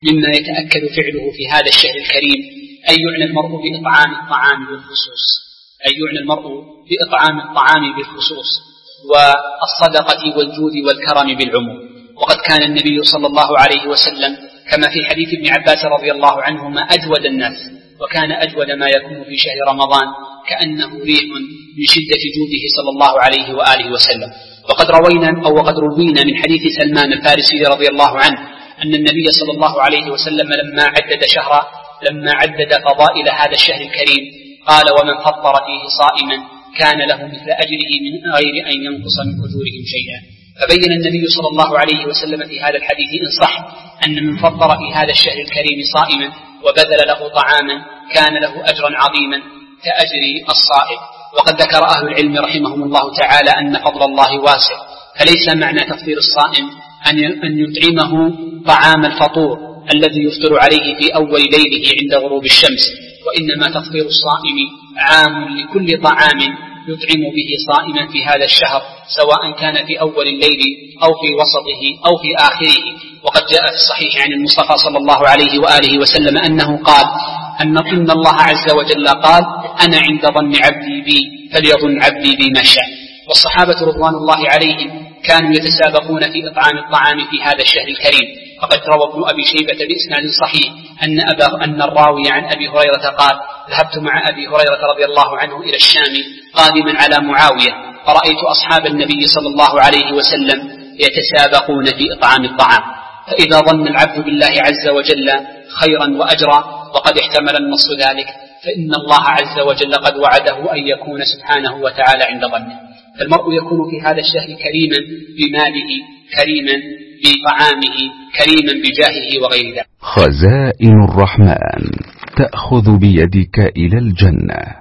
مما يتأكد فعله في هذا الشهر الكريم أن يعنى المرء بإطعام الطعام بالخصوص، أن يعنى المرء بإطعام الطعام بالخصوص، والصدقة والجود والكرم بالعموم. وقد كان النبي صلى الله عليه وسلم كما في حديث ابن عباس رضي الله عنهما أجود الناس، وكان أجود ما يكون في شهر رمضان كأنه ريح من شدة جوده صلى الله عليه وآله وسلم. وقد روينا من حديث سلمان الفارسي رضي الله عنه أن النبي صلى الله عليه وسلم لما عدد فضائل هذا الشهر الكريم قال: ومن فطر فيه صائما كان له مثل أجره من غير أن ينقص من أجورهم شيئا. فبين النبي صلى الله عليه وسلم في هذا الحديث إن صح أن من فطر في هذا الشهر الكريم صائما وبذل له طعاما كان له أجرا عظيما كأجر الصائم. وقد ذكر أهل العلم رحمهم الله تعالى أن فضل الله واسع، فليس معنى تفطير الصائم أن يطعمه طعام الفطور الذي يفطر عليه في أول ليله عند غروب الشمس، وإنما تفطير الصائم عام لكل طعام يطعم به صائما في هذا الشهر، سواء كان في أول الليل أو في وسطه أو في آخره. وقد جاء في الصحيح عن المصطفى صلى الله عليه وآله وسلم أنه قال إن الله عز وجل قال: أنا عند ظن عبدي بي فليظن عبدي بي ما شاء. والصحابة رضوان الله عليهم كانوا يتسابقون في إطعام الطعام في هذا الشهر الكريم. فقد روى ابن أبي شيبة بإسناد صحيح أن الراوي عن أبي هريرة قال: ذهبت مع أبي هريرة رضي الله عنه إلى الشام قادما على معاوية، فرأيت أصحاب النبي صلى الله عليه وسلم يتسابقون في إطعام الطعام، فإذا ظن العبد بالله عز وجل خيرا وأجرا وقد احتمل النص ذلك فإن الله عز وجل قد وعده أن يكون سبحانه وتعالى عند ظنه. فالمرء يكون في هذا الشهر كريما بماله، كريما بطعامه، كريما بجاهه وغير ذلك. خزائن الرحمن تأخذ بيدك إلى الجنة.